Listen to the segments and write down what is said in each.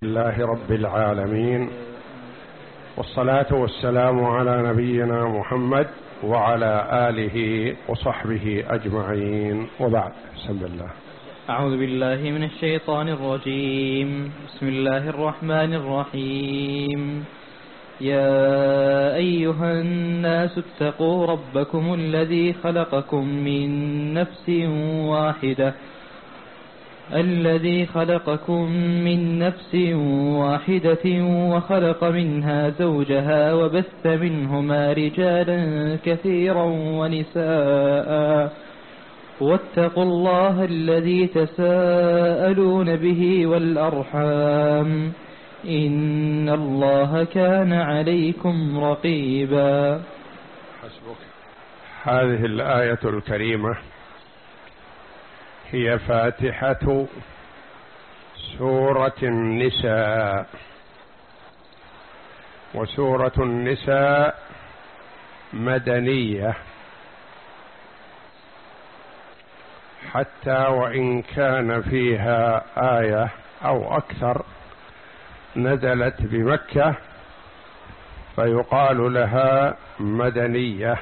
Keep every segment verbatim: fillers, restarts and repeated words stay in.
لله رب العالمين، والصلاة والسلام على نبينا محمد وعلى آله وصحبه أجمعين، وبعد. بسم الله. أعوذ بالله من الشيطان الرجيم. بسم الله الرحمن الرحيم. يا أيها الناس اتقوا ربكم الذي خلقكم من نفس واحدة الذي خلقكم من نفس واحدة وخلق منها زوجها وبث منهما رجالا كثيرا ونساء، واتقوا الله الذي تساءلون به والأرحام، إن الله كان عليكم رقيبا. حسبك. هذه الآية الكريمة هي فاتحة سورة النساء، وسورة النساء مدنية، حتى وإن كان فيها آية أو أكثر نزلت بمكة فيقال لها مدنية.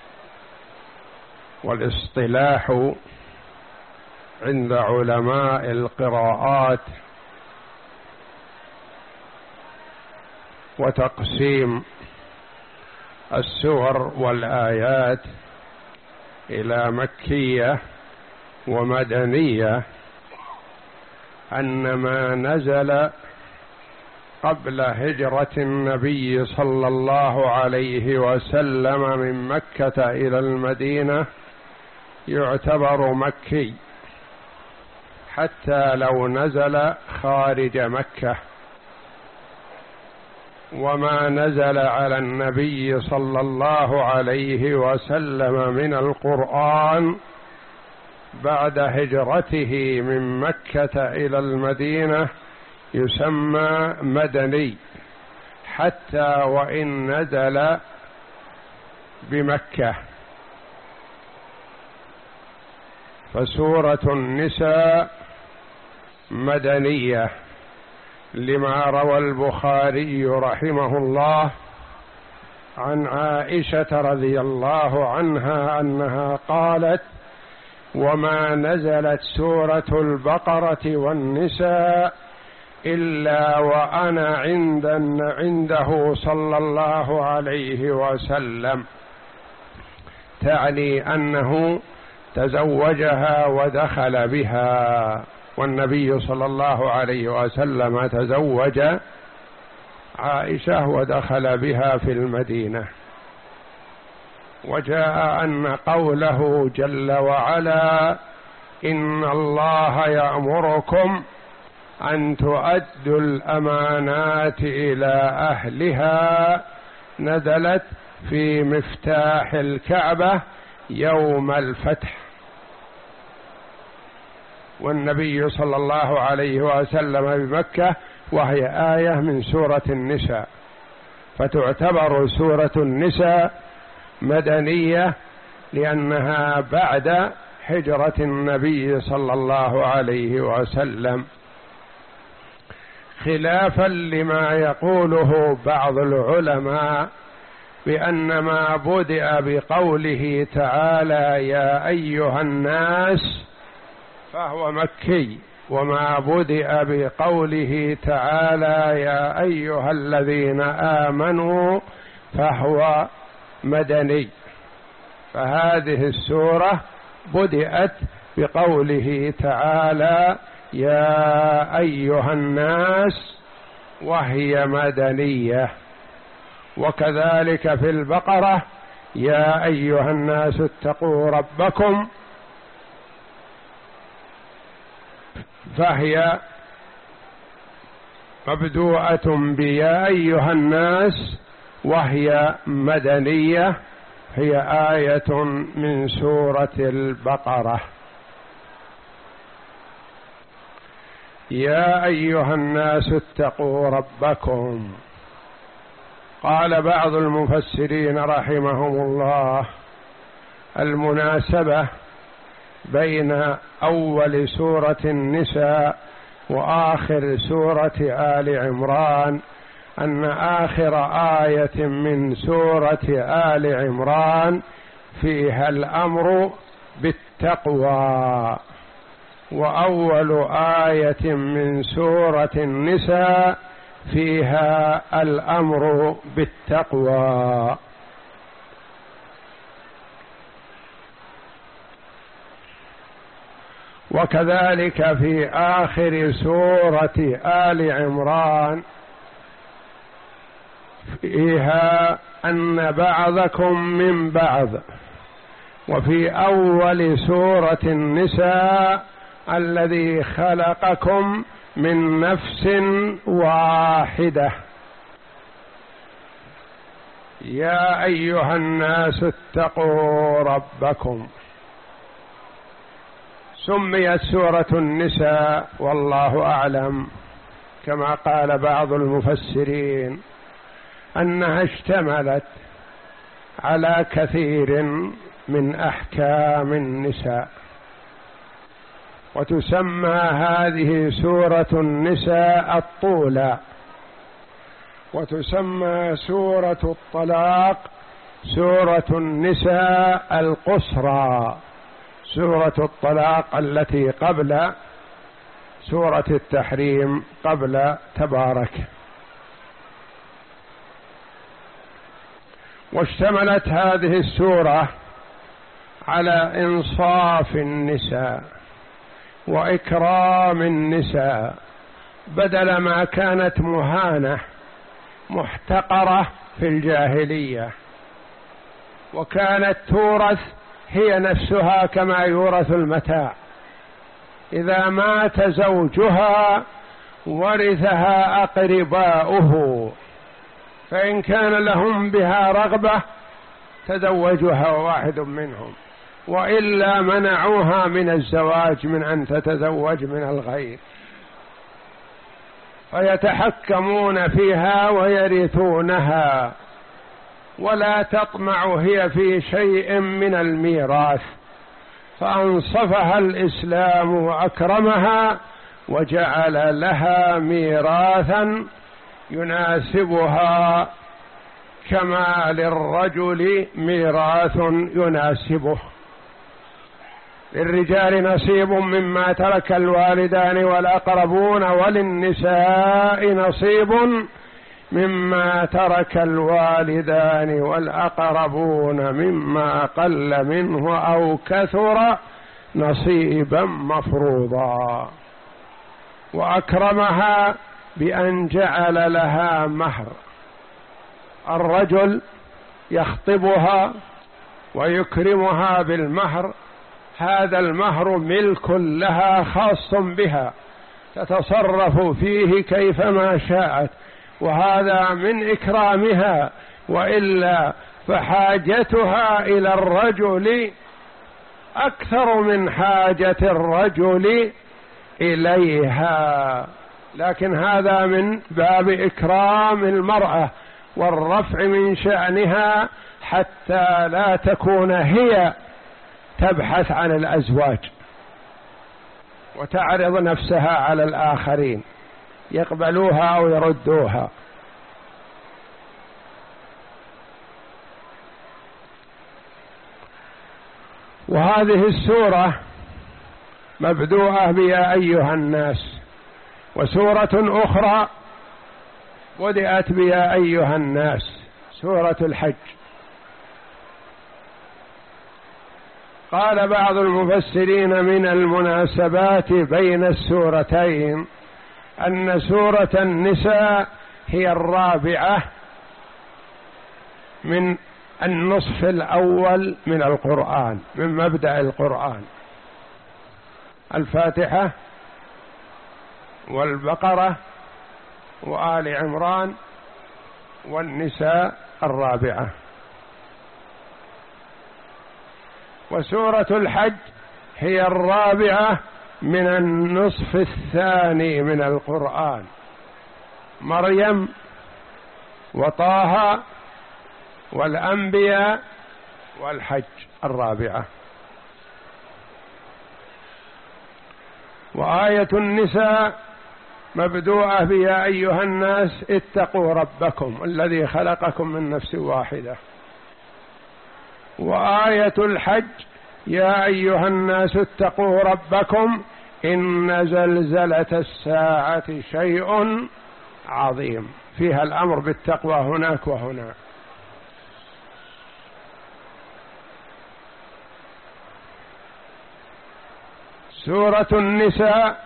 والاصطلاح عند علماء القراءات وتقسيم السور والآيات إلى مكية ومدنية أن ما نزل قبل هجرة النبي صلى الله عليه وسلم من مكة إلى المدينة يعتبر مكي، حتى لو نزل خارج مكة. وما نزل على النبي صلى الله عليه وسلم من القرآن بعد هجرته من مكة إلى المدينة يسمى مدني، حتى وإن نزل بمكة. فسورة النساء مدنية لما روى البخاري رحمه الله عن عائشة رضي الله عنها أنها قالت: وما نزلت سورة البقرة والنساء إلا وأنا عند عنده صلى الله عليه وسلم، تعني أنه تزوجها ودخل بها، والنبي صلى الله عليه وسلم تزوج عائشة ودخل بها في المدينة. وجاء أن قوله جل وعلا: إن الله يأمركم أن تؤدوا الأمانات إلى أهلها، نزلت في مفتاح الكعبة يوم الفتح، والنبي صلى الله عليه وسلم بمكة، وهي آية من سورة النساء، فتعتبر سورة النساء مدنية لأنها بعد هجرة النبي صلى الله عليه وسلم، خلافا لما يقوله بعض العلماء بأن ما بدأ بقوله تعالى يا أيها الناس فهو مكي، وما بدأ بقوله تعالى يا أيها الذين آمنوا فهو مدني. فهذه السورة بدأت بقوله تعالى يا أيها الناس وهي مدنية. وكذلك في البقرة يا أيها الناس اتقوا ربكم، فهي مبدوءة بيا أيها الناس وهي مدنية، هي آية من سورة البقرة. يا أيها الناس اتقوا ربكم. قال بعض المفسرين رحمهم الله: المناسبة بين أول سورة النساء وآخر سورة آل عمران أن آخر آية من سورة آل عمران فيها الأمر بالتقوى، وأول آية من سورة النساء فيها الأمر بالتقوى. وكذلك في آخر سورة آل عمران فيها أن بعضكم من بعض، وفي أول سورة النساء الذي خلقكم من نفس واحدة. يا أيها الناس اتقوا ربكم. سميت سورة النساء والله أعلم كما قال بعض المفسرين أنها اشتملت على كثير من أحكام النساء، وتسمى هذه سورة النساء الطولى، وتسمى سورة الطلاق سورة النساء القصرى، سورة الطلاق التي قبل سورة التحريم قبل تبارك. واشتملت هذه السورة على إنصاف النساء وإكرام النساء، بدل ما كانت مهانة محتقرة في الجاهلية، وكانت تورث هي نفسها كما يورث المتاع، إذا مات زوجها ورثها أقرباؤه، فإن كان لهم بها رغبة تزوجها واحد منهم، وإلا منعوها من الزواج من أن تتزوج من الغير، فيتحكمون فيها ويرثونها، ولا تطمع هي في شيء من الميراث، فأنصفها الإسلام وأكرمها وجعل لها ميراثا يناسبها كما للرجل ميراث يناسبه. للرجال نصيب مما ترك الوالدان والأقربون، وللنساء نصيب مما ترك الوالدان والأقربون مما قل منه أو كثر نصيبا مفروضا. وأكرمها بأن جعل لها مهر، الرجل يخطبها ويكرمها بالمهر، هذا المهر ملك لها خاص بها تتصرف فيه كيفما شاءت، وهذا من إكرامها، وإلا فحاجتها إلى الرجل أكثر من حاجة الرجل إليها، لكن هذا من باب إكرام المرأة والرفع من شأنها حتى لا تكون هي تبحث عن الأزواج وتعرض نفسها على الآخرين يقبلوها أو يردوها. وهذه السورة مبدوءة بيا أيها الناس، وسورة أخرى بدأت بيا أيها الناس، سورة الحج. قال بعض المفسرين من المناسبات بين السورتين أن سورة النساء هي الرابعة من النصف الأول من القرآن، من مبدأ القرآن، الفاتحة والبقرة وآل عمران والنساء الرابعة. وسورة الحج هي الرابعة من النصف الثاني من القرآن، مريم وطه والأنبياء والحج الرابعة. وآية النساء مبدوءة بيا أيها الناس اتقوا ربكم الذي خلقكم من نفس واحدة. وآية الحج يا أيها الناس اتقوا ربكم إن زلزلة الساعة شيء عظيم، فيها الأمر بالتقوى هناك وهناك. سورة النساء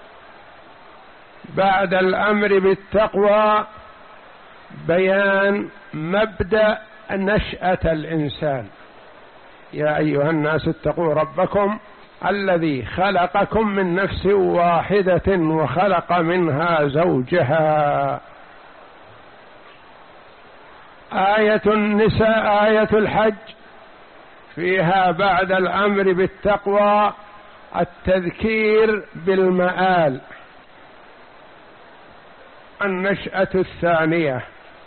بعد الأمر بالتقوى بيان مبدأ نشأة الإنسان. يا أيها الناس اتقوا ربكم الذي خلقكم من نفس واحدة وخلق منها زوجها. آية النساء آية الحج فيها بعد الأمر بالتقوى التذكير بالمآل، النشأة الثانية.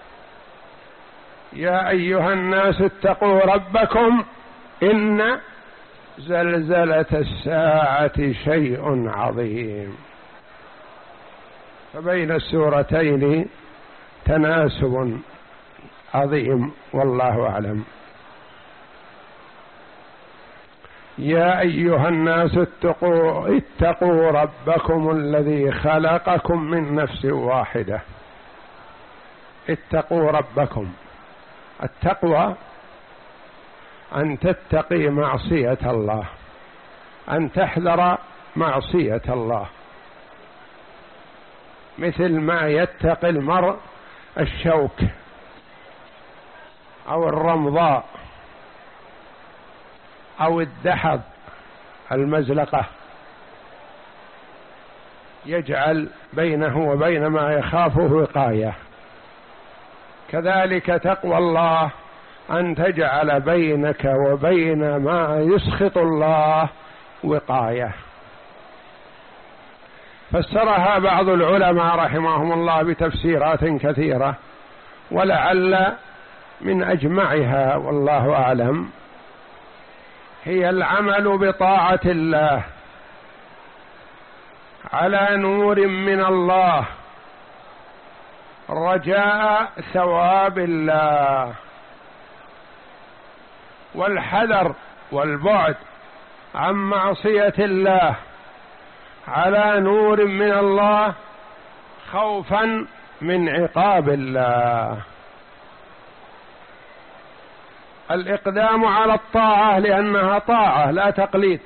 يا أيها الناس اتقوا ربكم إن زلزلة الساعة شيء عظيم. فبين السورتين تناسب عظيم والله أعلم. يا أيها الناس اتقوا, اتقوا ربكم الذي خلقكم من نفس واحدة. اتقوا ربكم. التقوى أن تتقي معصية الله، أن تحذر معصية الله، مثل ما يتقي المرء الشوك أو الرمضاء أو الدحض المزلقة، يجعل بينه وبين ما يخافه وقاية. كذلك تقوى الله أن تجعل بينك وبين ما يسخط الله وقاية. فسرها بعض العلماء رحمهم الله بتفسيرات كثيرة، ولعل من أجمعها والله أعلم هي العمل بطاعة الله على نور من الله رجاء ثواب الله، والحذر والبعد عن معصية الله على نور من الله خوفا من عقاب الله. الإقدام على الطاعة لأنها طاعة لا تقليد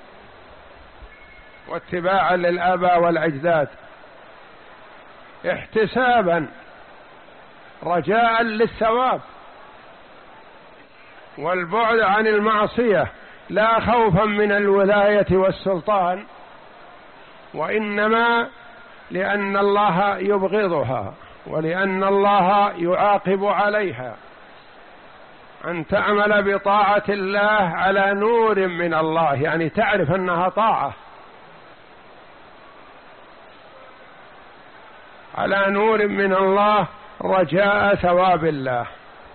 واتباعا للآباء والأجداد، احتسابا رجاء للثواب، والبعد عن المعصية لا خوفا من الولاية والسلطان، وإنما لأن الله يبغضها ولأن الله يعاقب عليها. أن تعمل بطاعة الله على نور من الله، يعني تعرف أنها طاعة على نور من الله رجاء ثواب الله،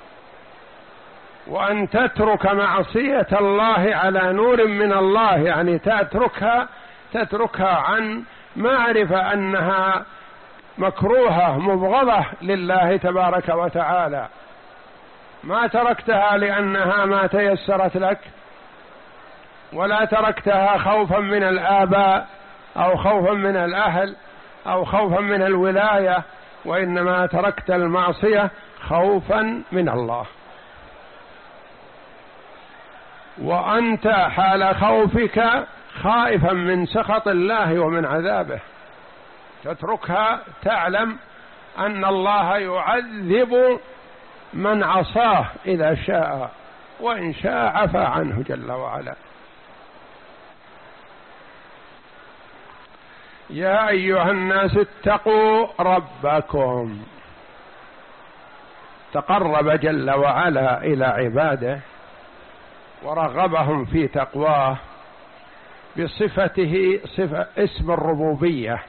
وأن تترك معصية الله على نور من الله، يعني تتركها تتركها عن معرفة أنها مكروهة مبغضة لله تبارك وتعالى، ما تركتها لأنها ما تيسرت لك، ولا تركتها خوفا من الآباء أو خوفا من الأهل أو خوفا من الولاية، وإنما تركت المعصية خوفا من الله. وأنت حال خوفك خائفا من سخط الله ومن عذابه، تتركها تعلم أن الله يعذب من عصاه إذا شاء، وإن شاء عفى عنه جل وعلا. يا أيها الناس اتقوا ربكم. تقرب جل وعلا إلى عباده ورغبهم في تقواه بصفته صفة اسم الربوبية،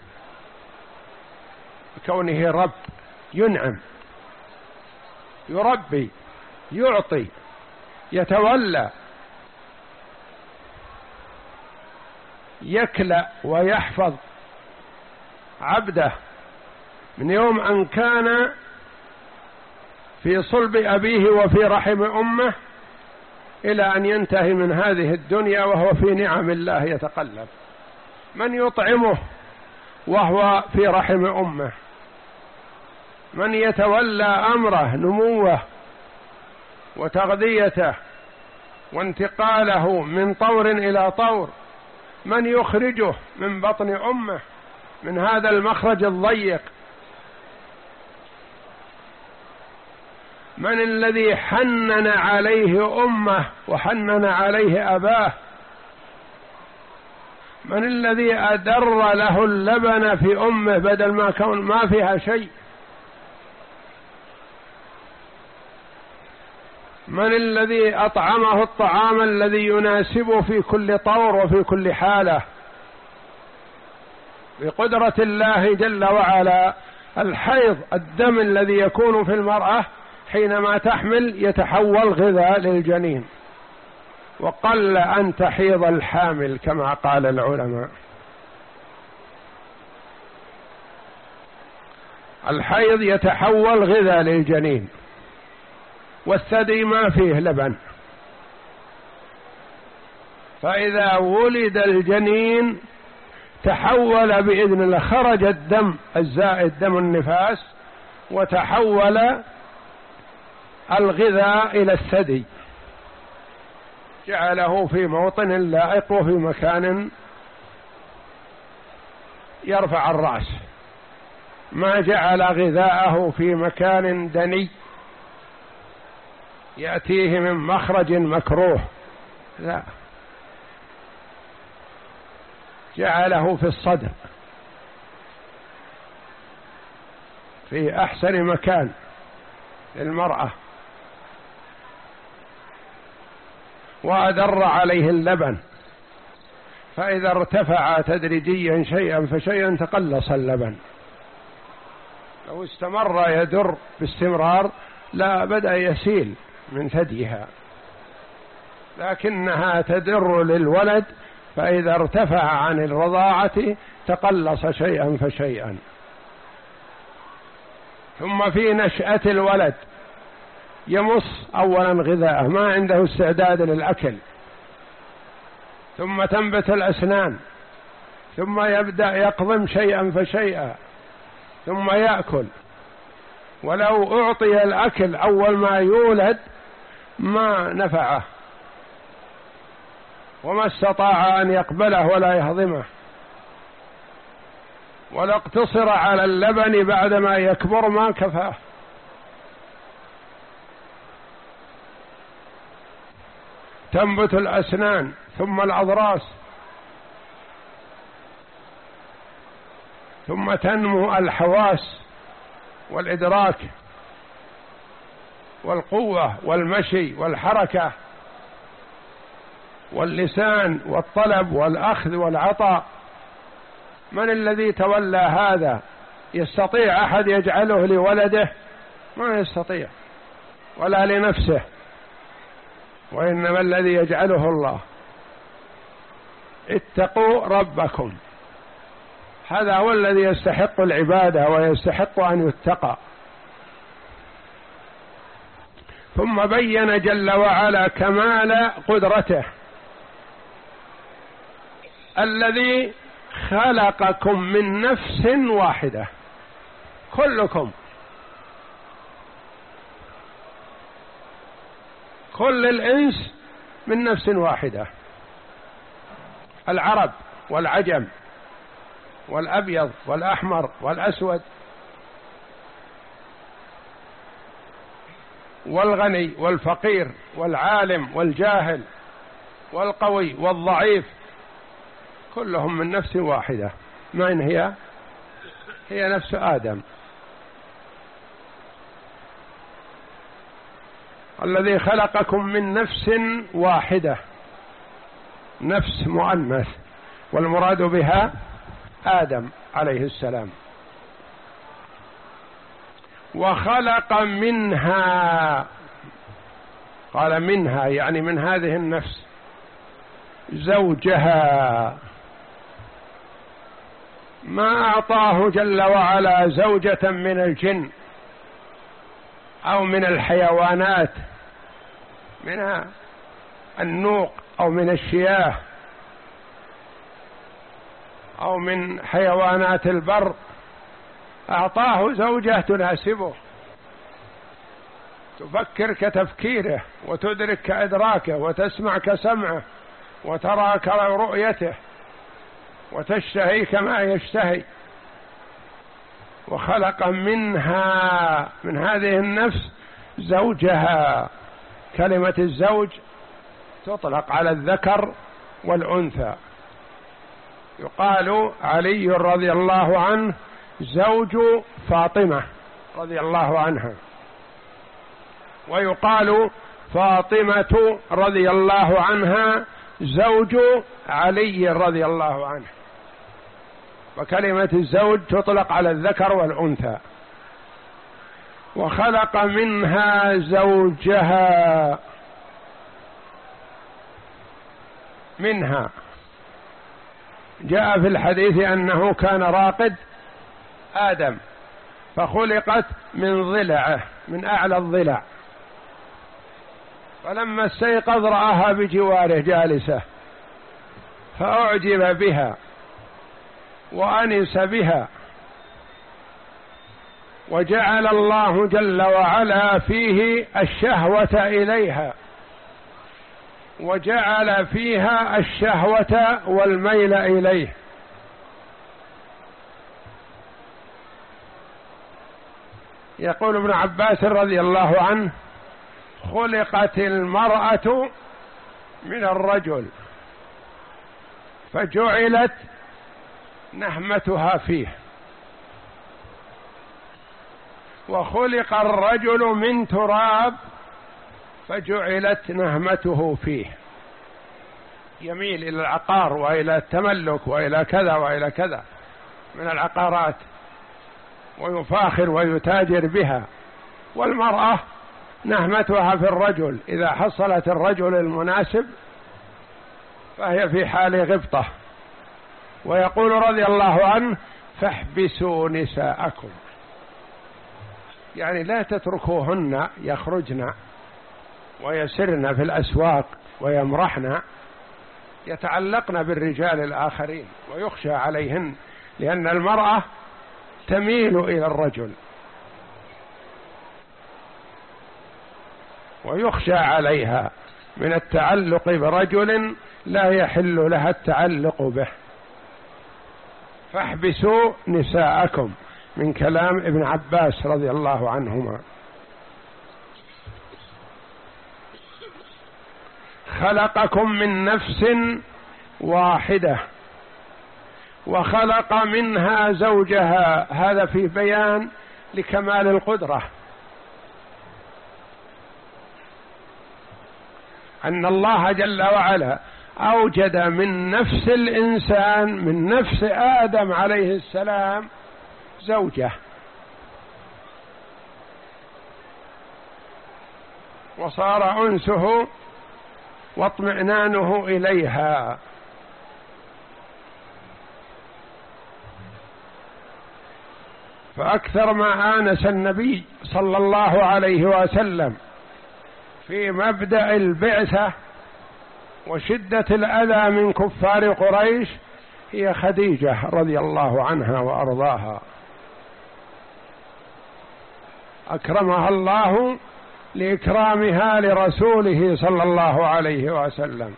كونه رب ينعم يربي يعطي يتولى يكلأ ويحفظ عبده من يوم أن كان في صلب أبيه وفي رحم أمه إلى أن ينتهي من هذه الدنيا وهو في نعم الله يتقلب. من يطعمه وهو في رحم أمه؟ من يتولى أمره نموه وتغذيته وانتقاله من طور إلى طور؟ من يخرجه من بطن أمه من هذا المخرج الضيق؟ من الذي حنن عليه أمه وحنن عليه أباه؟ من الذي أدر له اللبن في أمه بدل ما كون ما فيها شيء؟ من الذي أطعمه الطعام الذي يناسبه في كل طور وفي كل حالة؟ بقدرة الله جل وعلا الحيض، الدم الذي يكون في المرأة حينما تحمل يتحول غذاء للجنين، وقل أن تحيض الحامل كما قال العلماء. الحيض يتحول غذاء للجنين، والثدي ما فيه لبن، فإذا ولد الجنين تحول بإذن الله، خرج الدم الزائد دم النفاس وتحول الغذاء إلى الثدي، جعله في موطن لائق وفي مكان يرفع الرأس، ما جعل غذاءه في مكان دني يأتيه من مخرج مكروه، لا، جعله في الصدر في أحسن مكان للمرأة، وأدر عليه اللبن، فإذا ارتفع تدريجيا شيئا فشيئا تقلص اللبن. لو استمر يدر باستمرار لا بدأ يسيل من ثديها، لكنها تدر للولد، فإذا ارتفع عن الرضاعة تقلص شيئا فشيئا. ثم في نشأة الولد يمص أولا غذاءه، ما عنده استعداد للأكل، ثم تنبت الأسنان، ثم يبدأ يقضم شيئا فشيئا، ثم يأكل. ولو أعطي الأكل أول ما يولد ما نفعه وما استطاع أن يقبله ولا يهضمه، ولا اقتصر على اللبن بعدما يكبر ما كفاه. تنبت الأسنان ثم الأضراس، ثم تنمو الحواس والإدراك والقوة والمشي والحركة واللسان والطلب والأخذ والعطاء. من الذي تولى هذا؟ يستطيع أحد يجعله لولده؟ ما يستطيع، ولا لنفسه، وإنما الذي يجعله الله. اتقوا ربكم، هذا هو الذي يستحق العبادة ويستحق أن يتقى. ثم بين جل وعلا كمال قدرته، الذي خلقكم من نفس واحدة، كلكم، كل الإنس من نفس واحدة، العرب والعجم والأبيض والأحمر والأسود والغني والفقير والعالم والجاهل والقوي والضعيف، كلهم من نفس واحدة. من هي؟ هي نفس آدم، الذي خلقكم من نفس واحدة، نفس مؤنث، والمراد بها آدم عليه السلام. وخلق منها، قال منها يعني من هذه النفس، زوجها، ما أعطاه جل وعلا زوجة من الجن أو من الحيوانات، من النوق أو من الشياه أو من حيوانات البر، أعطاه زوجة تناسبه، تفكر كتفكيره وتدرك كإدراكه وتسمع كسمعه وترى كرؤيته وتشتهي كما يشتهي. وخلق منها، من هذه النفس، زوجها. كلمة الزوج تطلق على الذكر والأنثى. يقال علي رضي الله عنه زوج فاطمة رضي الله عنها، ويقال فاطمة رضي الله عنها زوج علي رضي الله عنه. وكلمة الزوج تطلق على الذكر والأنثى. وخلق منها زوجها، منها جاء في الحديث أنه كان راقد آدم فخلقت من ضلعه، من أعلى الضلع، فلما استيقظ رآها بجواره جالسة فأعجب بها وأنس بها، وجعل الله جل وعلا فيه الشهوة إليها، وجعل فيها الشهوة والميل إليه. يقول ابن عباس رضي الله عنه: خلقت المرأة من الرجل فجعلت نهمتها فيه، وخلق الرجل من تراب فجعلت نهمته فيه، يميل إلى العقار وإلى التملك وإلى كذا وإلى كذا من العقارات، ويفاخر ويتاجر بها. والمرأة نهمتها في الرجل، إذا حصلت الرجل المناسب فهي في حال غبطة. ويقول رضي الله عنه: فاحبسوا نساءكم، يعني لا تتركوهن يخرجن ويسرن في الأسواق ويمرحن، يتعلقن بالرجال الآخرين ويخشى عليهن، لأن المرأة تميل إلى الرجل ويخشى عليها من التعلق برجل لا يحل لها التعلق به. فاحبسوا نساءكم، من كلام ابن عباس رضي الله عنهما. خلقكم من نفس واحدة وخلق منها زوجها، هذا في بيان لكمال القدرة، أن الله جل وعلا أوجد من نفس الإنسان، من نفس آدم عليه السلام، زوجة، وصار أنسه واطمئنانه إليها. فأكثر ما آنس النبي صلى الله عليه وسلم في مبدأ البعثة وشدة الأذى من كفار قريش هي خديجة رضي الله عنها وأرضاها، أكرمها الله لإكرامها لرسوله صلى الله عليه وسلم.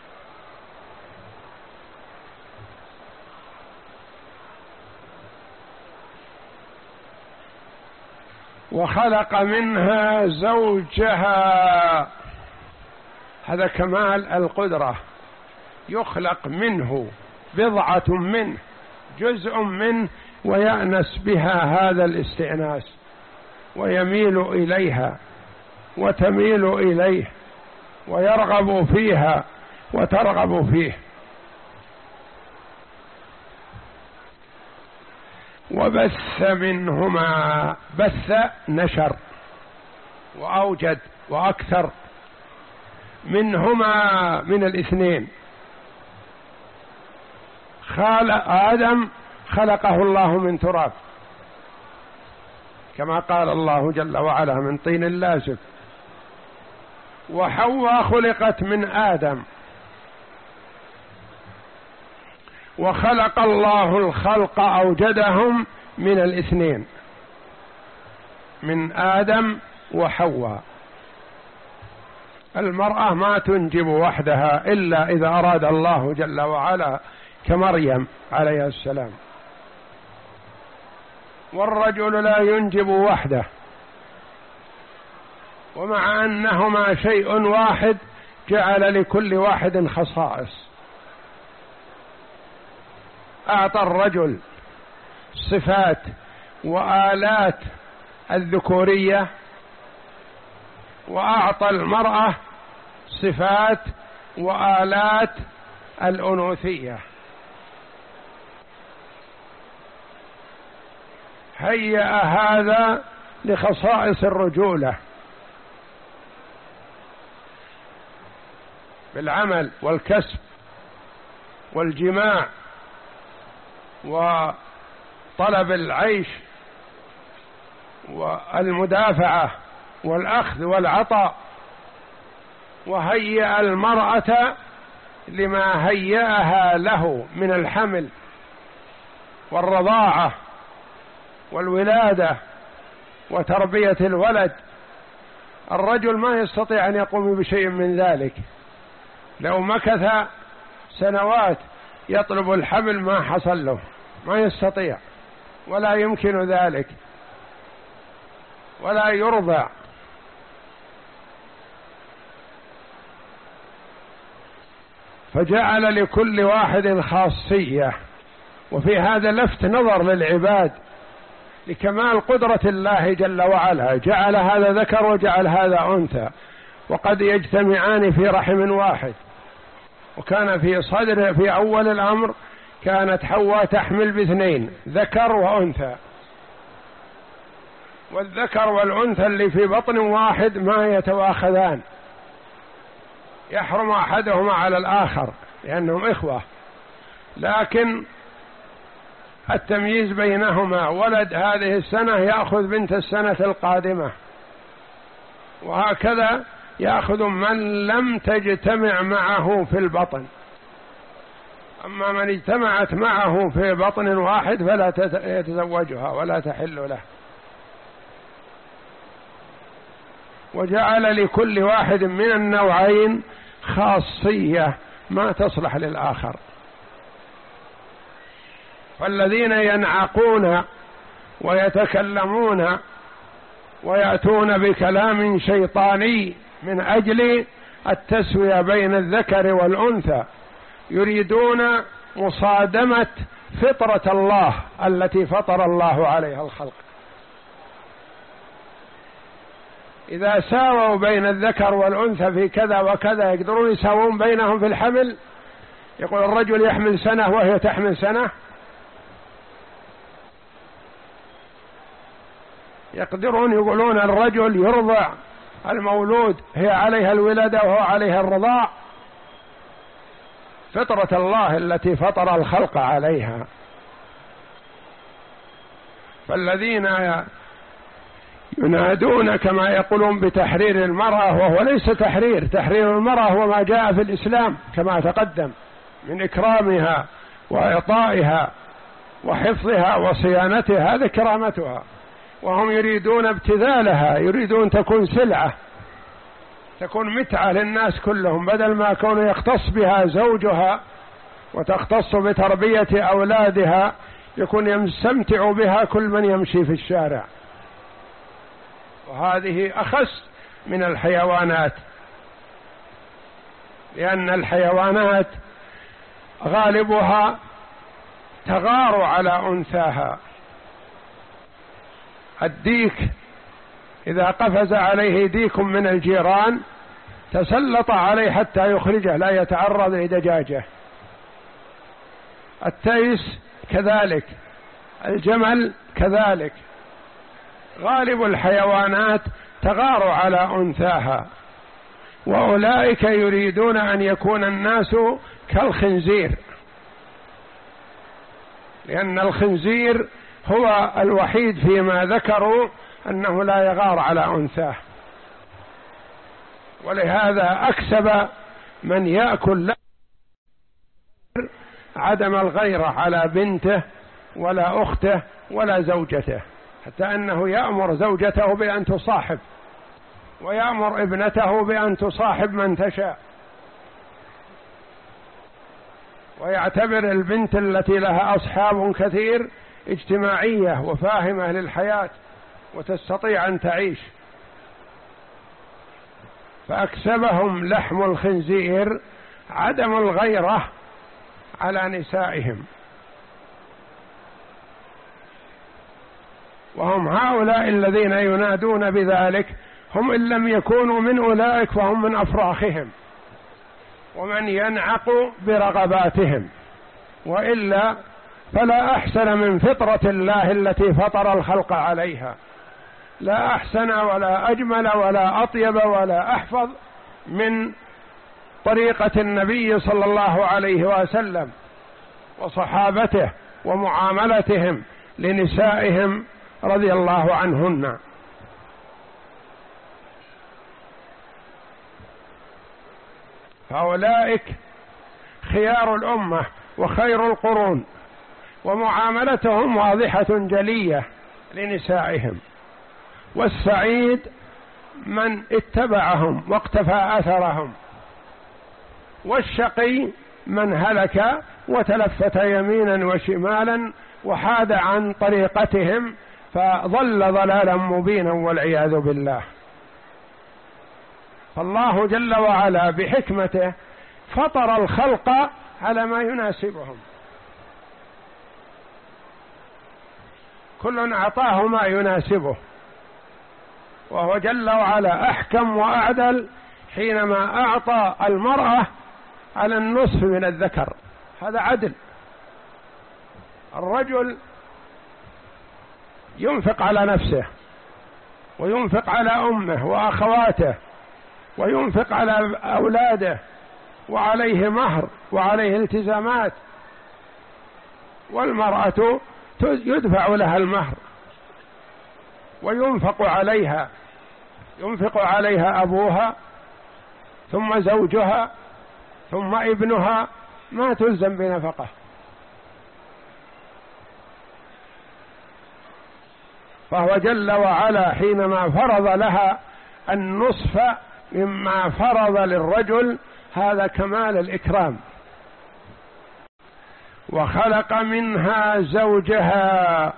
وخلق منها زوجها، هذا كمال القدرة، يخلق منه بضعة منه، جزء منه، ويأنس بها هذا الاستئناس ويميل إليها وتميل إليه ويرغب فيها وترغب فيه. وبث منهما، بث نشر وأوجد وأكثر، منهما من الاثنين. خلق آدم خلقه الله من تراب، كما قال الله جل وعلا من طين لازب. وحواء خلقت من آدم، وخلق الله الخلق أوجدهم من الاثنين، من آدم وحواء. المرأة ما تنجب وحدها إلا إذا أراد الله جل وعلا، كمريم عليه السلام. والرجل لا ينجب وحده، ومع أنهما شيء واحد جعل لكل واحد خصائص. أعطى الرجل صفات وآلات الذكورية، وأعطى المرأة صفات وآلات الأنوثية. هيأ هذا لخصائص الرجولة بالعمل والكسب والجماع وطلب العيش والمدافعة والأخذ والعطاء. وهيأ المرأة لما هيأها له من الحمل والرضاعة والولادة وتربية الولد. الرجل ما يستطيع أن يقوم بشيء من ذلك، لو مكث سنوات يطلب الحمل ما حصل له، ما يستطيع ولا يمكن ذلك، ولا يرضع. فجعل لكل واحد خاصية. وفي هذا لفت نظر للعباد لكمال قدرة الله جل وعلا، جعل هذا ذكر وجعل هذا أنثى، وقد يجتمعان في رحم واحد. وكان في صدر في أول الأمر كانت حواء تحمل باثنين، ذكر وأنثى، والذكر والأنثى اللي في بطن واحد ما يتواخذان، يحرم أحدهما على الآخر لأنهم إخوة، لكن التمييز بينهما، ولد هذه السنة يأخذ بنت السنة القادمة، وهكذا يأخذ من لم تجتمع معه في البطن. أما من اجتمعت معه في بطن واحد فلا يتزوجها ولا تحل له. وجعل لكل واحد من النوعين خاصية ما تصلح للآخر. فالذين ينعقون ويتكلمون ويأتون بكلام شيطاني من أجل التسوية بين الذكر والأنثى يريدون مصادمة فطرة الله التي فطر الله عليها الخلق. إذا ساووا بين الذكر والأنثى في كذا وكذا يقدرون يساوون بينهم في الحمل. يقول الرجل يحمل سنة وهي تحمل سنة، يقدرون يقولون الرجل يرضع المولود، هي عليها الولادة وهو عليها الرضاع. فطرة الله التي فطر الخلق عليها. فالذين ينادون كما يقولون بتحرير المرأة، وهو ليس تحرير، تحرير المرأة هو ما جاء في الإسلام كما تقدم من إكرامها وإعطائها وحفظها وصيانتها، هذا كرامتها. وهم يريدون ابتذالها، يريدون تكون سلعة، تكون متعة للناس كلهم، بدل ما كون يختص بها زوجها وتختص بتربية أولادها يكون يستمتع بها كل من يمشي في الشارع. وهذه أخس من الحيوانات، لأن الحيوانات غالبها تغار على أنثاها. الديك إذا قفز عليه ديك من الجيران تسلط عليه حتى يخرجه، لا يتعرض لدجاجه. التيس كذلك، الجمل كذلك. غالب الحيوانات تغار على أنثاها، وأولئك يريدون أن يكون الناس كالخنزير، لأن الخنزير هو الوحيد فيما ذكروا أنه لا يغار على أنثاه، ولهذا أكسب من يأكل عدم الغيرة على بنته ولا أخته ولا زوجته، حتى أنه يأمر زوجته بأن تصاحب، ويأمر ابنته بأن تصاحب من تشاء، ويعتبر البنت التي لها أصحاب كثير اجتماعية وفاهمة للحياة وتستطيع أن تعيش. فأكسبهم لحم الخنزير عدم الغيرة على نسائهم، وهم هؤلاء الذين ينادون بذلك، هم إن لم يكونوا من أولئك فهم من أفراخهم ومن ينعق برغباتهم، وإلا فلا أحسن من فطرة الله التي فطر الخلق عليها، لا أحسن ولا أجمل ولا أطيب ولا أحفظ من طريقة النبي صلى الله عليه وسلم وصحابته ومعاملتهم لنسائهم رضي الله عنهن. فأولئك خيار الأمة وخير القرون، ومعاملتهم واضحة جلية لنسائهم، والسعيد من اتبعهم واقتفى أثرهم، والشقي من هلك وتلفت يمينا وشمالا وحاد عن طريقتهم فضل ضلالا مبينا والعياذ بالله. فالله جل وعلا بحكمته فطر الخلق على ما يناسبهم، كل أعطاه ما يناسبه، وهو جل وعلا أحكم وأعدل حينما أعطى المرأة على النصف من الذكر، هذا عدل. الرجل ينفق على نفسه وينفق على أمه وأخواته وينفق على أولاده وعليه مهر وعليه التزامات، والمرأة يدفع لها المهر وينفق عليها، ينفق عليها أبوها ثم زوجها ثم ابنها، ما تلزم بنفقة. فهو جل وعلا حينما فرض لها النصف مما فرض للرجل، هذا كمال الإكرام. وخلق منها زوجها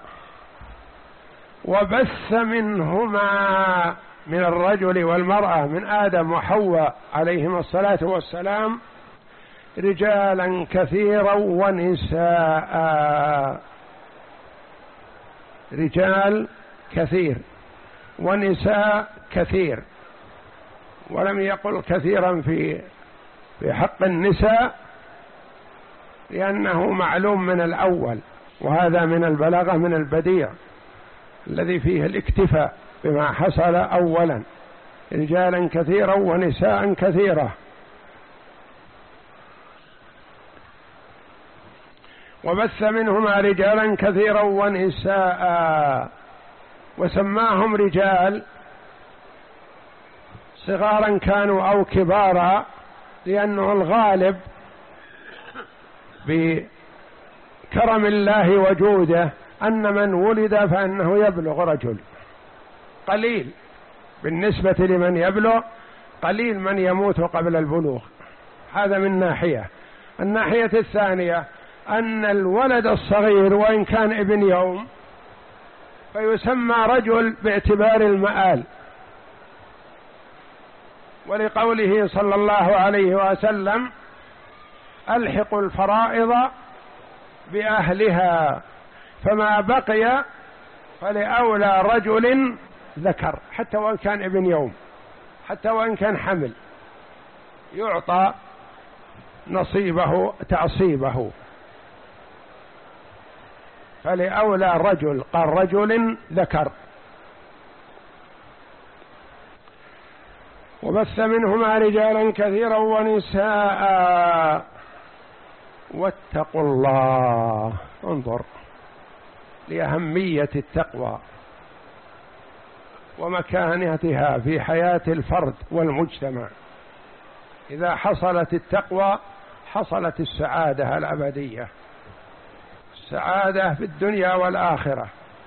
وبث منهما، من الرجل والمرأة، من آدم وحواء عليهما الصلاة والسلام، رجالا كثيرا ونساء. رجال كثير ونساء كثير، ولم يقل كثيرا في في حق النساء لأنه معلوم من الأول، وهذا من البلاغة من البديع الذي فيه الاكتفاء بما حصل أولا، رجالا كثيرا ونساء كثيرة. وبث منهما رجالا كثيرا ونساء، وسماهم رجال صغارا كانوا أو كبارا، لأنه الغالب بكرم الله وجوده أن من ولد فإنه يبلغ رجل، قليل بالنسبة لمن يبلغ، قليل من يموت قبل البلوغ. هذا من ناحية. الناحية الثانية أن الولد الصغير وإن كان ابن يوم فيسمى رجل باعتبار المآل، ولقوله صلى الله عليه وسلم: ألحقوا الفرائض بأهلها، فما بقي فلأولى رجل ذكر، حتى وإن كان ابن يوم، حتى وإن كان حمل، يعطى نصيبه تعصيبه. فلأولى رجل، قال رجل ذكر. وبث منهما رجالا كثيرا ونساء واتقوا الله. انظر لأهمية التقوى ومكانتها في حياة الفرد والمجتمع. إذا حصلت التقوى حصلت السعادة الأبدية، السعادة في الدنيا والآخرة.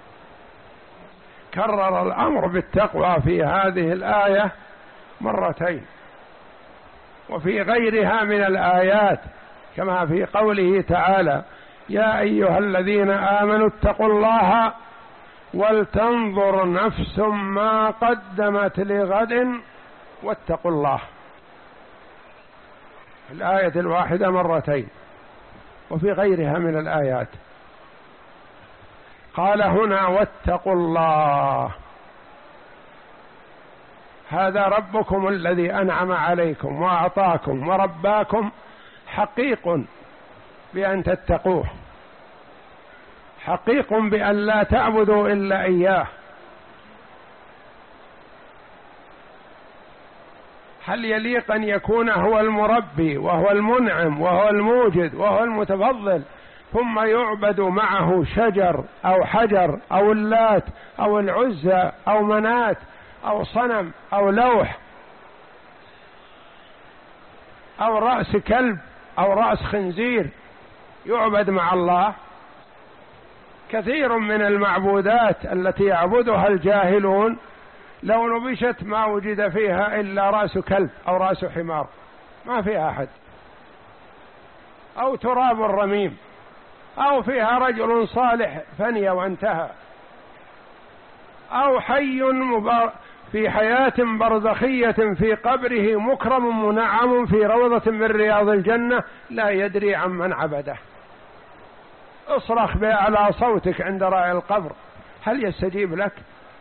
كرر الأمر بالتقوى في هذه الآية مرتين وفي غيرها من الآيات، كما في قوله تعالى: يا أيها الذين آمنوا اتقوا الله ولتنظر نفس ما قدمت لغد واتقوا الله. الآية الواحدة مرتين وفي غيرها من الآيات. قال هنا: واتقوا الله، هذا ربكم الذي أنعم عليكم وأعطاكم ورباكم، حقيق بأن تتقوه، حقيق بأن لا تعبدوا إلا إياه. هل يليق أن يكون هو المربي وهو المنعم وهو الموجد وهو المتفضل ثم يعبد معه شجر أو حجر أو اللات أو العزى أو منات أو صنم أو لوح أو رأس كلب أو رأس خنزير يعبد مع الله؟ كثير من المعبودات التي يعبدها الجاهلون لو نبشت ما وجد فيها إلا رأس كلب أو رأس حمار، ما فيها أحد، أو تراب رميم، أو فيها رجل صالح فني وانتهى، أو حي مبار في حياة برزخية في قبره مكرم منعم في روضة من رياض الجنة لا يدري عن من عبده. اصرخ بأعلى صوتك عند راعي القبر، هل يستجيب لك؟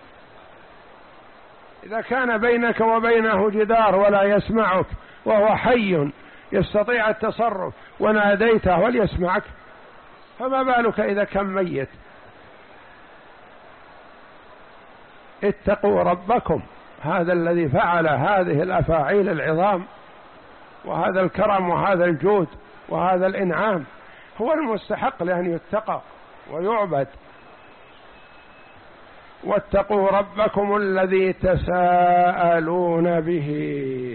إذا كان بينك وبينه جدار ولا يسمعك وهو حي يستطيع التصرف وناديته وليسمعك، فما بالك إذا كان ميت؟ اتقوا ربكم، هذا الذي فعل هذه الأفاعيل العظام وهذا الكرم وهذا الجود وهذا الإنعام هو المستحق لأن يتقى ويعبد. واتقوا ربكم الذي تساءلون به،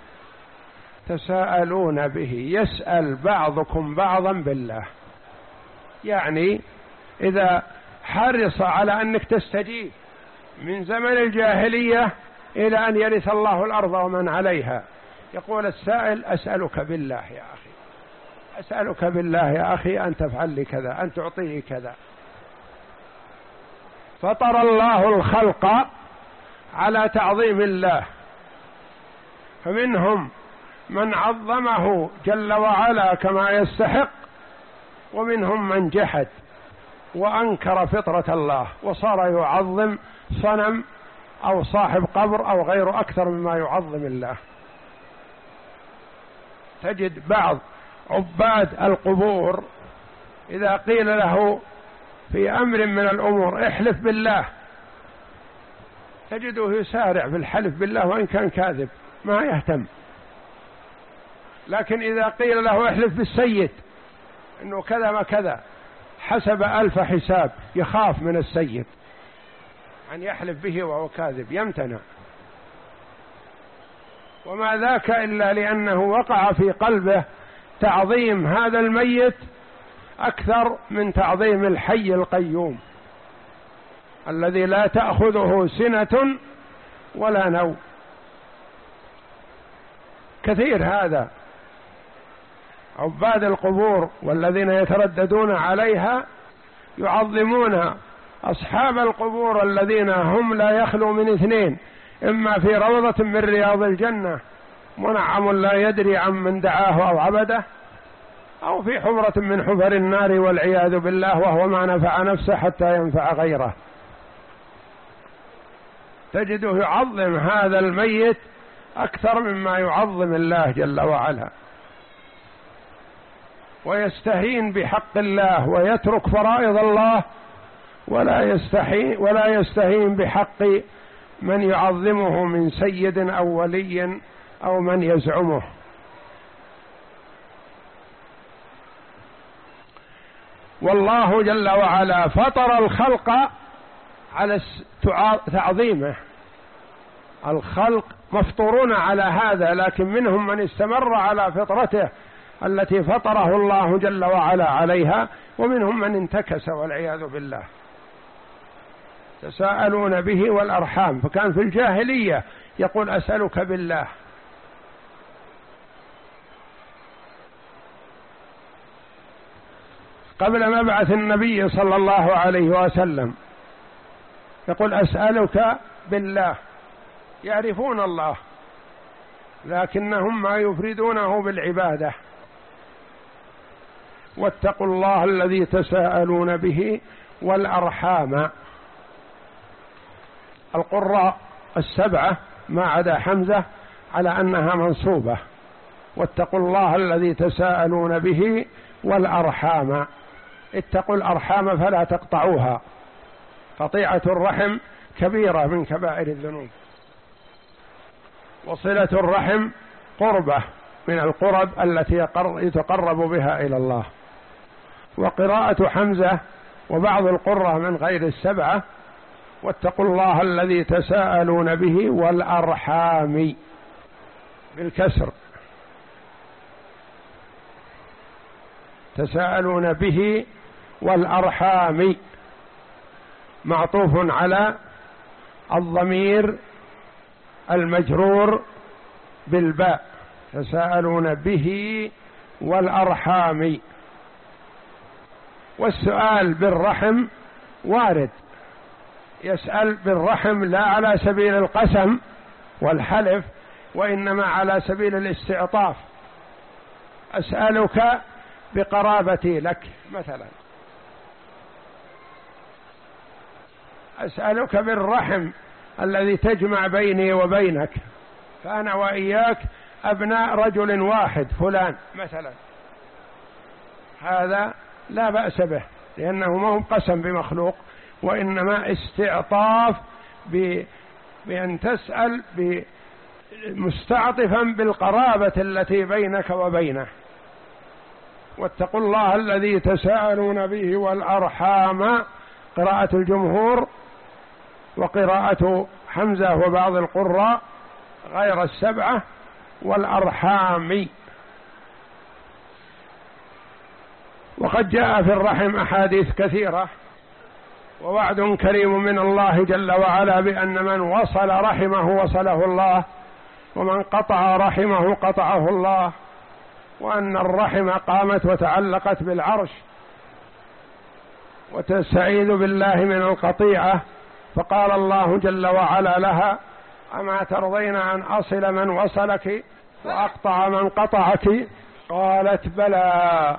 تساءلون به، يسأل بعضكم بعضا بالله، يعني إذا حرص على أنك تستجيب من زمن الجاهلية إلى أن يرث الله الأرض ومن عليها، يقول السائل: أسألك بالله يا أخي، أسألك بالله يا أخي أن تفعل لي كذا، أن تعطيه كذا. فطر الله الخلق على تعظيم الله، فمنهم من عظمه جل وعلا كما يستحق، ومنهم من جحد وأنكر فطرة الله وصار يعظم صنم أو صاحب قبر أو غيره أكثر مما يعظم الله. تجد بعض عباد القبور إذا قيل له في أمر من الأمور احلف بالله، تجده يسارع في الحلف بالله وإن كان كاذب ما يهتم. لكن إذا قيل له احلف بالسيد إنه كذا ما كذا، حسب ألف حساب، يخاف من السيد أن يحلف به وهو كاذب، يمتنع. وما ذاك إلا لأنه وقع في قلبه تعظيم هذا الميت أكثر من تعظيم الحي القيوم الذي لا تأخذه سنة ولا نوم. كثير هذا عباد القبور والذين يترددون عليها يعظمون أصحاب القبور الذين هم لا يخلو من اثنين: إما في روضة من رياض الجنة منعم لا يدري عن من دعاه أو عبده، أو في حفرة من حفر النار والعياذ بالله وهو ما نفع نفسه حتى ينفع غيره. تجده يعظم هذا الميت أكثر مما يعظم الله جل وعلا، ويستهين بحق الله ويترك فرائض الله، ولا يستهين ولا يستهين بحق من يعظمه من سيد أو ولي أو من يزعمه. والله جل وعلا فطر الخلق على تعظيمه. الخلق مفطورون على هذا، لكن منهم من استمر على فطرته التي فطره الله جل وعلا عليها، ومنهم من انتكس والعياذ بالله. تساءلون به والأرحام، فكان في الجاهلية يقول أسألك بالله. قبل مبعث النبي صلى الله عليه وسلم يقول أسألك بالله، يعرفون الله لكنهم ما يفردونه بالعبادة. واتقوا الله الذي تساءلون به والأرحام. القراء السبعة ما عدا حمزة على أنها منصوبة، واتقوا الله الذي تساءلون به والأرحام. اتقوا الأرحام فلا تقطعوها، قطيعة الرحم كبيرة من كبائر الذنوب، وصلة الرحم قربة من القرب التي يتقرب بها إلى الله. وقراءة حمزة وبعض القراء من غير السبعة واتقوا الله الذي تساءلون به والأرحام بالكسر، تساءلون به والأرحام معطوف على الضمير المجرور بالباء، تساءلون به والأرحام. والسؤال بالرحم وارد، يسأل بالرحم لا على سبيل القسم والحلف، وإنما على سبيل الاستعطاف. أسألك بقرابتي لك مثلا، أسألك بالرحم الذي تجمع بيني وبينك، فأنا وإياك أبناء رجل واحد فلان مثلا، هذا لا بأس به لأنه ما هو قسم بمخلوق، وإنما استعطاف بأن تسأل مستعطفا بالقرابة التي بينك وبينه. واتقوا الله الذي تساءلون به والأرحام قراءة الجمهور، وقراءة حمزة وبعض القراء غير السبعة والأرحام. وقد جاء في الرحم أحاديث كثيرة، ووعد كريم من الله جل وعلا بأن من وصل رحمه وصله الله، ومن قطع رحمه قطعه الله، وأن الرحم قامت وتعلقت بالعرش، وتستعيذ بالله من القطيعة، فقال الله جل وعلا لها أما ترضين أن أصل من وصلك وأقطع من قطعك؟ قالت بلى.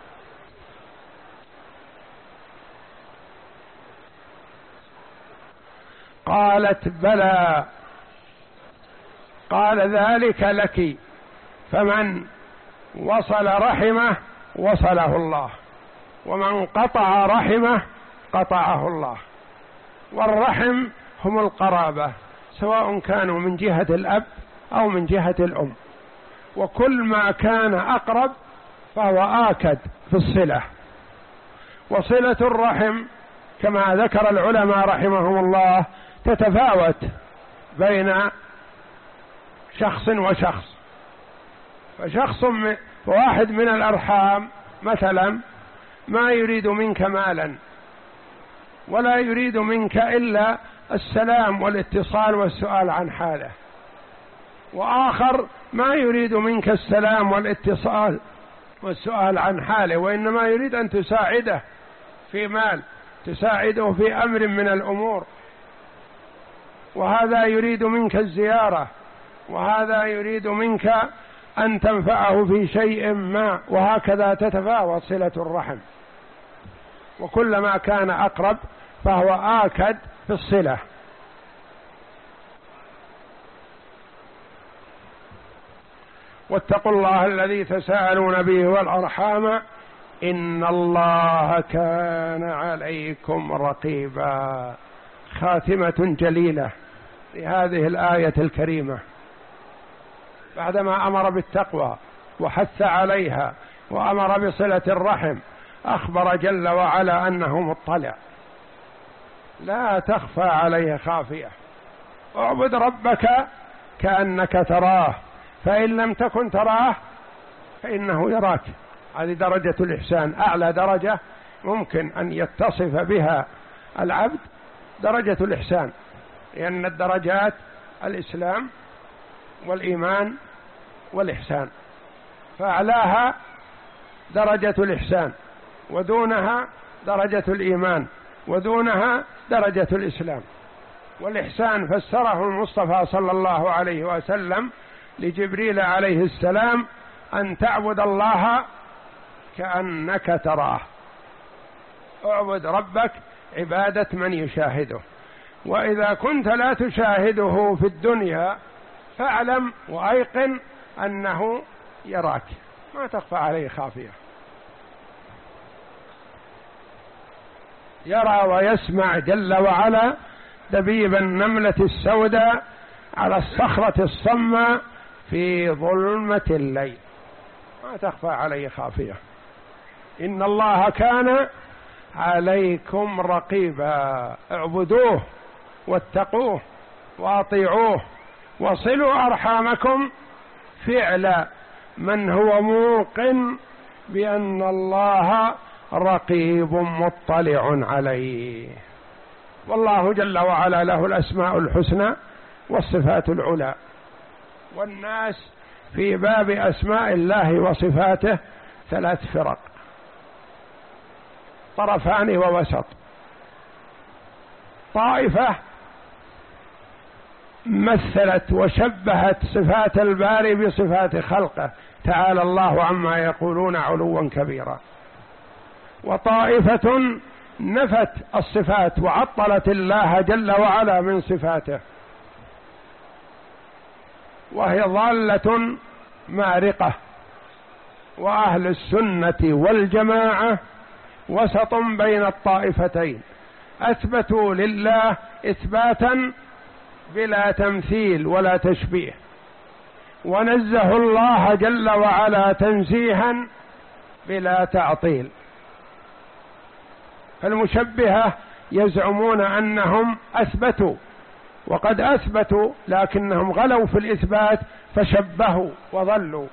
قالت بلى. قال ذلك لك، فمن وصل رحمه وصله الله، ومن قطع رحمه قطعه الله. والرحم هم القرابة، سواء كانوا من جهة الأب أو من جهة الأم، وكل ما كان أقرب فهو آكد في الصلة. وصلة الرحم كما ذكر العلماء رحمهم الله تتفاوت بين شخص وشخص. فشخص واحد من الأرحام مثلا ما يريد منك مالا، ولا يريد منك إلا السلام والاتصال والسؤال عن حاله، وآخر ما يريد منك السلام والاتصال والسؤال عن حاله، وإنما يريد أن تساعده في مال، تساعده في أمر من الأمور، وهذا يريد منك الزيارة، وهذا يريد منك أن تنفعه في شيء ما، وهكذا تتفاوت صلة الرحم. وكلما كان أقرب فهو آكد في الصلة. واتقوا الله الذي تساءلون به والأرحام إن الله كان عليكم رقيبا. خاتمة جليلة لهذه الآية الكريمة، بعدما أمر بالتقوى وحث عليها وأمر بصلة الرحم، أخبر جل وعلا أنه مطلع، لا تخفى عليه خافية. اعبد ربك كأنك تراه، فإن لم تكن تراه فإنه يراك. هذه درجة الإحسان، أعلى درجة ممكن أن يتصف بها العبد، درجة الإحسان، لأن الدرجات الإسلام والإيمان والإحسان، فأعلاها درجة الإحسان، ودونها درجة الإيمان، ودونها درجة الإسلام. والإحسان فسره المصطفى صلى الله عليه وسلم لجبريل عليه السلام: أن تعبد الله كأنك تراه. اعبد ربك عبادة من يشاهده، وإذا كنت لا تشاهده في الدنيا فاعلم وأيقن أنه يراك، ما تخفى عليه خافية. يرى ويسمع جل وعلا دبيب النملة السوداء على الصخرة الصماء في ظلمة الليل، ما تخفى عليه خافية. إن الله كان عليكم رقيبا، اعبدوه واتقوه واطيعوه وصلوا أرحامكم، فعل من هو موقن بأن الله رقيب مطلع عليه. والله جل وعلا له الأسماء الحسنى والصفات العلى، والناس في باب أسماء الله وصفاته ثلاث فرق: طرفان ووسط. طائفة مثلت وشبهت صفات الباري بصفات خلقه تعالى الله عما يقولون علوا كبيرا، وطائفة نفت الصفات وعطلت الله جل وعلا من صفاته، وهي ضالة مارقة. وأهل السنة والجماعة وسط بين الطائفتين، أثبتوا لله إثباتا بلا تمثيل ولا تشبيه، ونزهوا الله جل وعلا تنزيها بلا تعطيل. فالمشبهة يزعمون أنهم أثبتوا، وقد أثبتوا لكنهم غلوا في الإثبات فشبهوا وضلوا.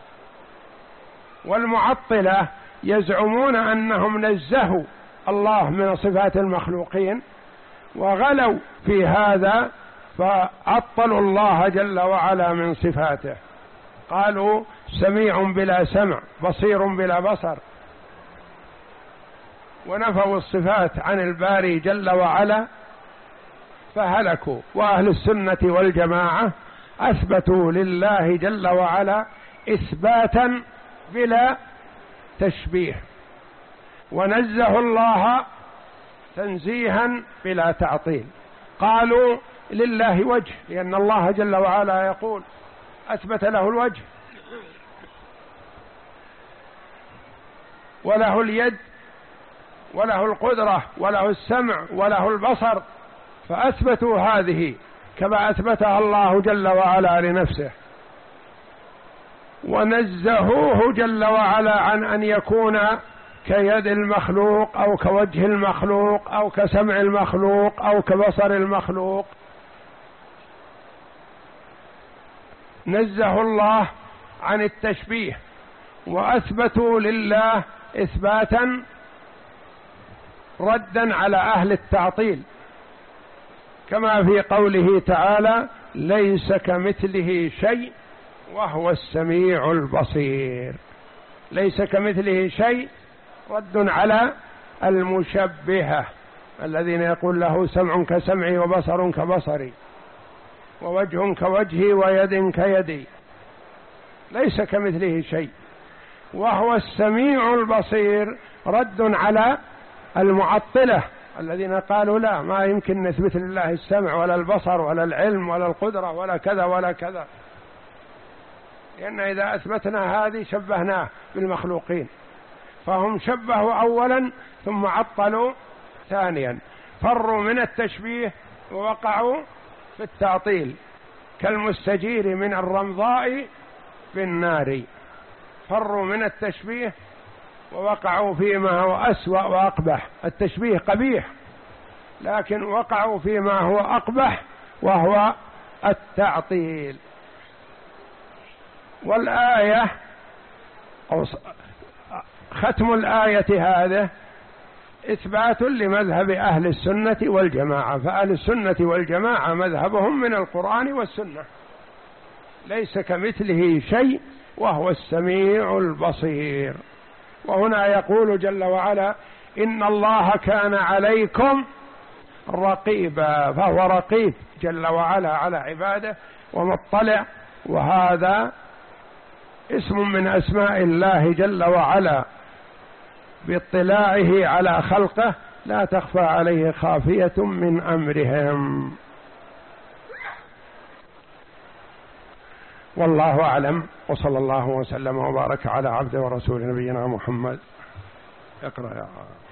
والمعطلة يزعمون أنهم نزهوا الله من صفات المخلوقين وغلوا في هذا فعطلوا الله جل وعلا من صفاته، قالوا سميع بلا سمع، بصير بلا بصر، ونفوا الصفات عن الباري جل وعلا فهلكوا. وأهل السنة والجماعة أثبتوا لله جل وعلا إثباتا بلا تشبيه، ونزهوا الله تنزيها بلا تعطيل. قالوا لله وجه، لأن الله جل وعلا يقول أثبت له الوجه، وله اليد، وله القدرة، وله السمع، وله البصر، فأثبتوا هذه كما أثبتها الله جل وعلا لنفسه، ونزهوه جل وعلا عن أن يكون كيد المخلوق أو كوجه المخلوق أو كسمع المخلوق أو كبصر المخلوق. نزهوا الله عن التشبيه، وأثبتوا لله إثباتا ردا على أهل التعطيل، كما في قوله تعالى ليس كمثله شيء وهو السميع البصير. ليس كمثله شيء رد على المشبهة الذين يقول له سمع كسمعي وبصر كبصري ووجه كوجهي ويد كيدي، ليس كمثله شيء. وهو السميع البصير رد على المعطلة الذين قالوا لا، ما يمكن نثبت لله السمع ولا البصر ولا العلم ولا القدرة ولا كذا ولا كذا، لأن إذا أثبتنا هذه شبهناه بالمخلوقين. فهم شبهوا أولا ثم عطلوا ثانيا، فروا من التشبيه ووقعوا في التعطيل، كالمستجير من الرمضاء بالنار. فروا من التشبيه ووقعوا فيما هو أسوأ وأقبح. التشبيه قبيح، لكن وقعوا فيما هو أقبح وهو التعطيل. والآية أو ختم الآية هذا إثبات لمذهب أهل السنة والجماعة، فأهل السنة والجماعة مذهبهم من القرآن والسنة، ليس كمثله شيء وهو السميع البصير. وهنا يقول جل وعلا: إن الله كان عليكم رقيبا، فهو رقيب جل وعلا على عباده ومطلع، وهذا اسم من أسماء الله جل وعلا باطلاعه على خلقه، لا تخفى عليه خافية من أمرهم. والله أعلم، وصلى الله وسلم وبارك على عبده ورسول نبينا محمد. اقرأ يا عالم.